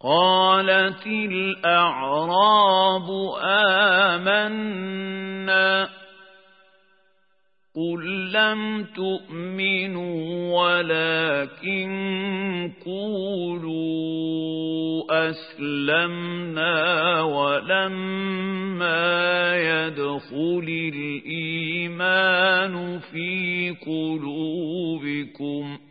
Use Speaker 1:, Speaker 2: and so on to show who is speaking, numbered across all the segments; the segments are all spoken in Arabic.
Speaker 1: قالت الأعراب آمنا قل لم تؤمنوا ولكن قولوا أسلمنا ولما يدخل الإيمان في قلوبكم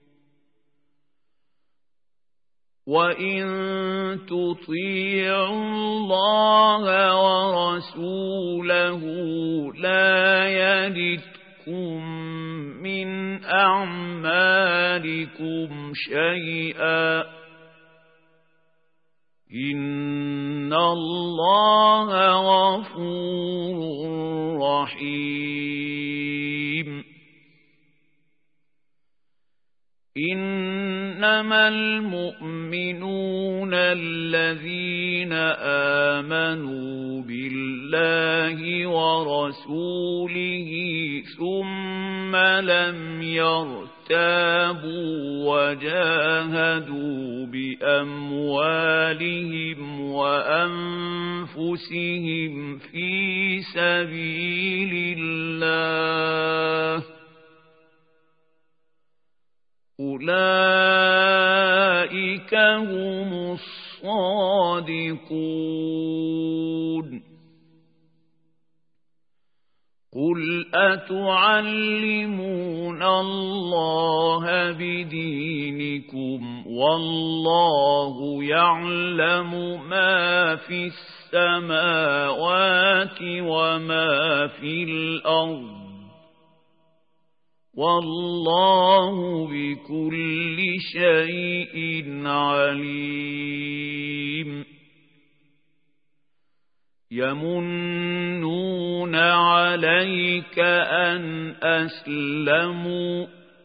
Speaker 1: وإن تطيعوا الله ورسوله لا يلتكم من أعمالكم شيئا إن الله غفور رحيم إنما المؤمنون الذين آمنوا بالله ورسوله ثم لم يرتابوا وجاهدوا بأموالهم وأنفسهم في سبيل الله أولئك هم الصادقون قل أتعلمون الله بدينكم والله يعلم ما في السماوات وما في الأرض والله بكل شيء عليم يمنون عليك أن أسلموا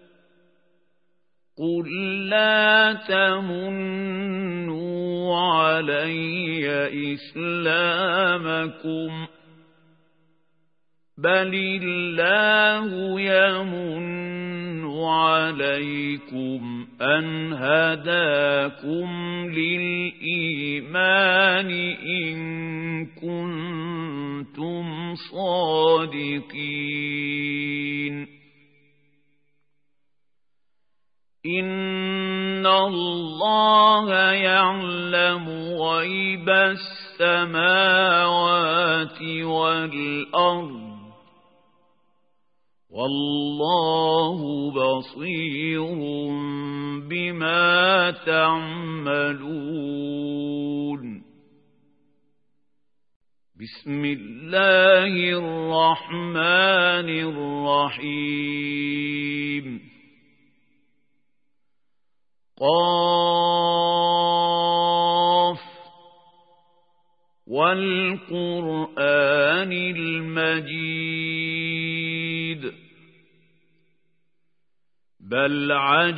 Speaker 1: قل لا تمنوا علي إسلامكم بل الله يمن عليكم أن هداكم للإيمان إن كنتم صادقين إن الله يعلم غيب السماوات والأرض والله بصير بما تعملون بسم الله الرحمن الرحيم قاف والقرآن المجيد بل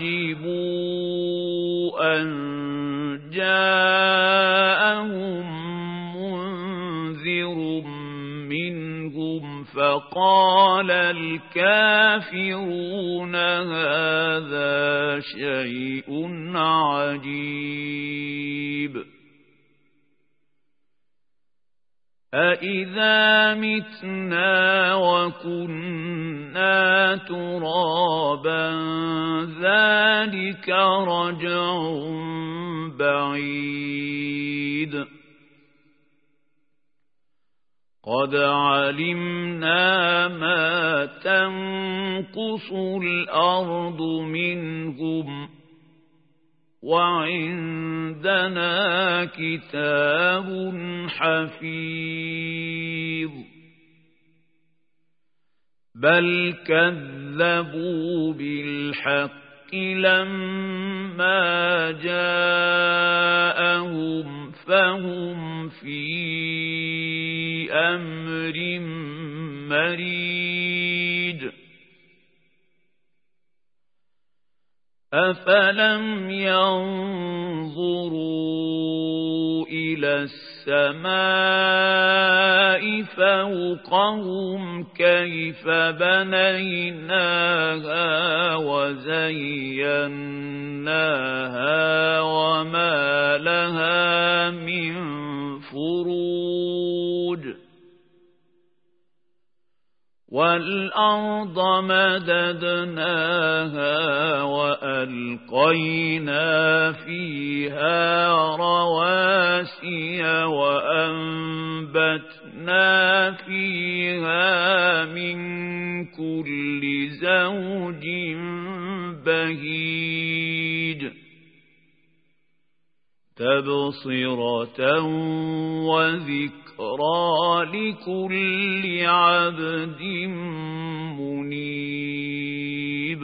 Speaker 1: عجبوا أن جاءهم منذر منهم فقال الكافرون هذا شيء عجيب أإذا متنا وكنا ترابا ذلك رجع بعيد قد علمنا ما تنقص الأرض منهم وعندنا كتاب حفيظ بل كذبوا بالحق لما جاءهم فهم في أمر مريج أفلم ينظروا إلى السماء فوقهم كيف بنيناها وزيناها وما لها وَالْأَرْضَ مَدَدْنَاهَا وَأَلْقَيْنَا فِيهَا رَوَاسِيَ وَأَنبَتْنَا فِيهَا مِن كُلِّ زَوْجٍ بَهِيجٍ تَبْصِرَةً وَذِكْرَى لِكُلِّ عَبْدٍ مُنِيبٍ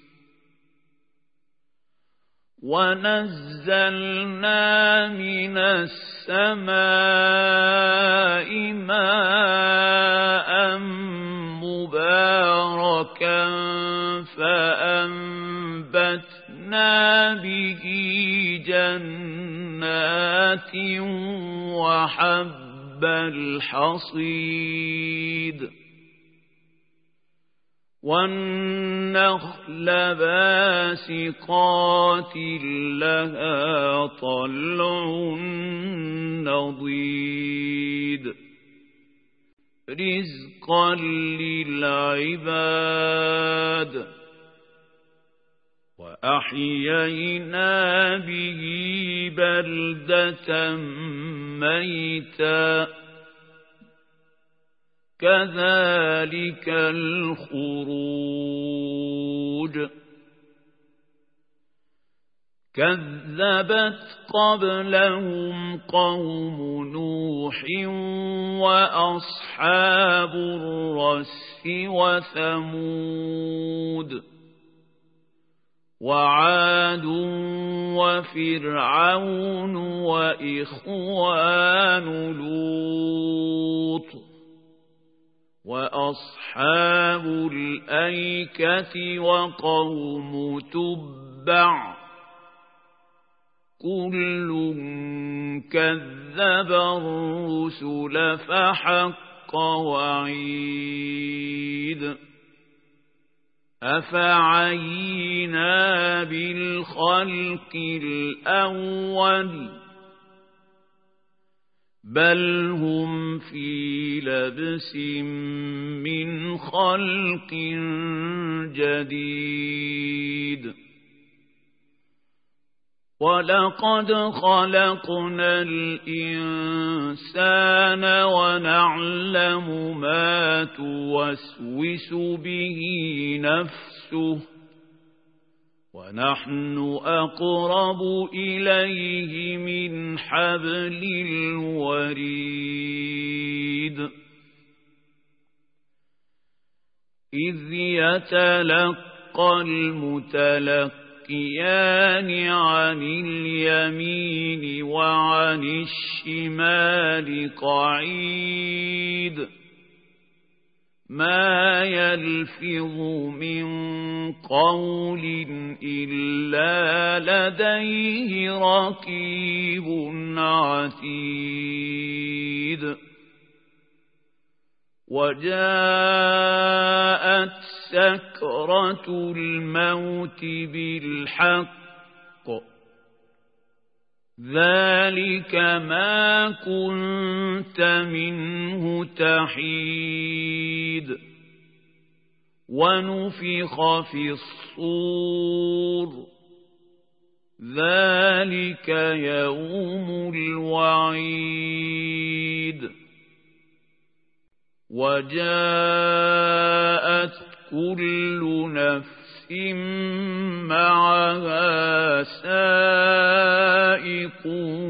Speaker 1: وَنَزَّلْنَا مِنَ السَّمَاءِ مَاءً مُبَارَكًا فَأَنبَتْنَا بِهِ جَنَّاتٍ وَحَبَّ الْحَصِيدِ وَالنَّخْلَ بَاسِقَاتٍ لَهَا طَلْعٌ نَضِيدٌ رِزْقًا لِلْعِبَادِ وَأَحْيَيْنَا بِهِ بَلْدَةً مَيْتًا كَذَلِكَ الْخُرُوجُ كَذَّبَتْ قَبْلَهُمْ قَوْمُ نُوحٍ وَأَصْحَابُ الرَّسِّ وَثَمُودُ وَعَادٌ وَفِرْعَوْنُ وَإِخْوَانُ لُوطٍ وَأَصْحَابُ الْأَيْكَةِ وَقَوْمُ تُبَّعٍ كُلٌّ كَذَّبَ الرُّسُلَ فَحَقَّ وَعِيدِ أَفَعَيِينَا بِالْخَلْقِ الْأَوَّلِ بَلْ هُمْ فِي لَبْسٍ مِّنْ خَلْقٍ جَدِيدٍ وَلَقَدْ خَلَقْنَا الْإِنسَانَ وَنَعْلَمُ مَا تُوَسْوِسُ بِهِ نَفْسُهُ وَنَحْنُ أَقْرَبُ إِلَيْهِ مِنْ حَبْلِ الْوَرِيدِ إِذْ يَتَلَقَّى الْمُتَلَقِّيَانِ عَنِ الْيَمِينِ وَعَنِ الشِّمَالِ قَعِيدٌ مَا يَلْفِظُ مِنْ قَوْلٍ إِلَّا لَدَيْهِ رَقِيبٌ عَتِيدٌ وَجَاءَتْ سَكْرَةُ الْمَوْتِ بِالْحَقِّ ذَلِكَ مَا كُنْتَ مِنْهُ تَحِيدُ وَنُفِخَ فِي الصُّورِ ذَلِكَ يَوْمُ الْوَعِيدِ وَجَاءَتْ كُلُّ نَفْسٍ مَعَهَا سَائِقٌ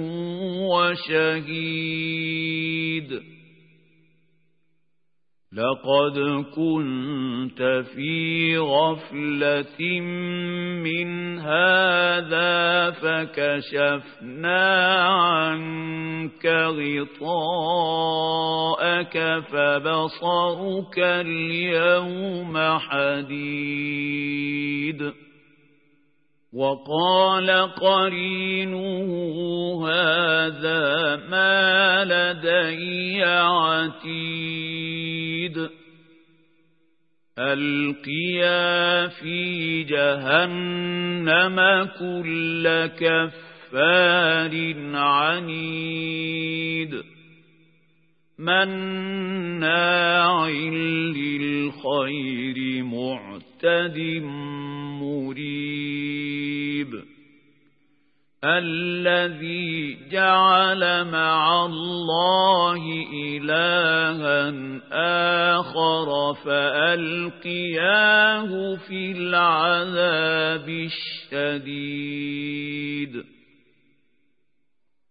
Speaker 1: وَشَهِيدٌ لَقَدْ كُنْتَ فِي غَفْلَةٍ مِّنْ هَذَا فَكَشَفْنَا عَنكَ غِطَاءَكَ فَبَصَرُكَ الْيَوْمَ حَدِيدٌ وَقَالَ قَرِينُهُ هَذَا مَا لَدَيَّ عَتِيدٌ أَلْقِيَا فِي جَهَنَّمَ كُلَّ كَفَّارٍ عَنِيدٍ مَّنَّاعٍ بالخير معتد مريب الذي جعل مع الله إلها آخر فألقياه في العذاب الشديد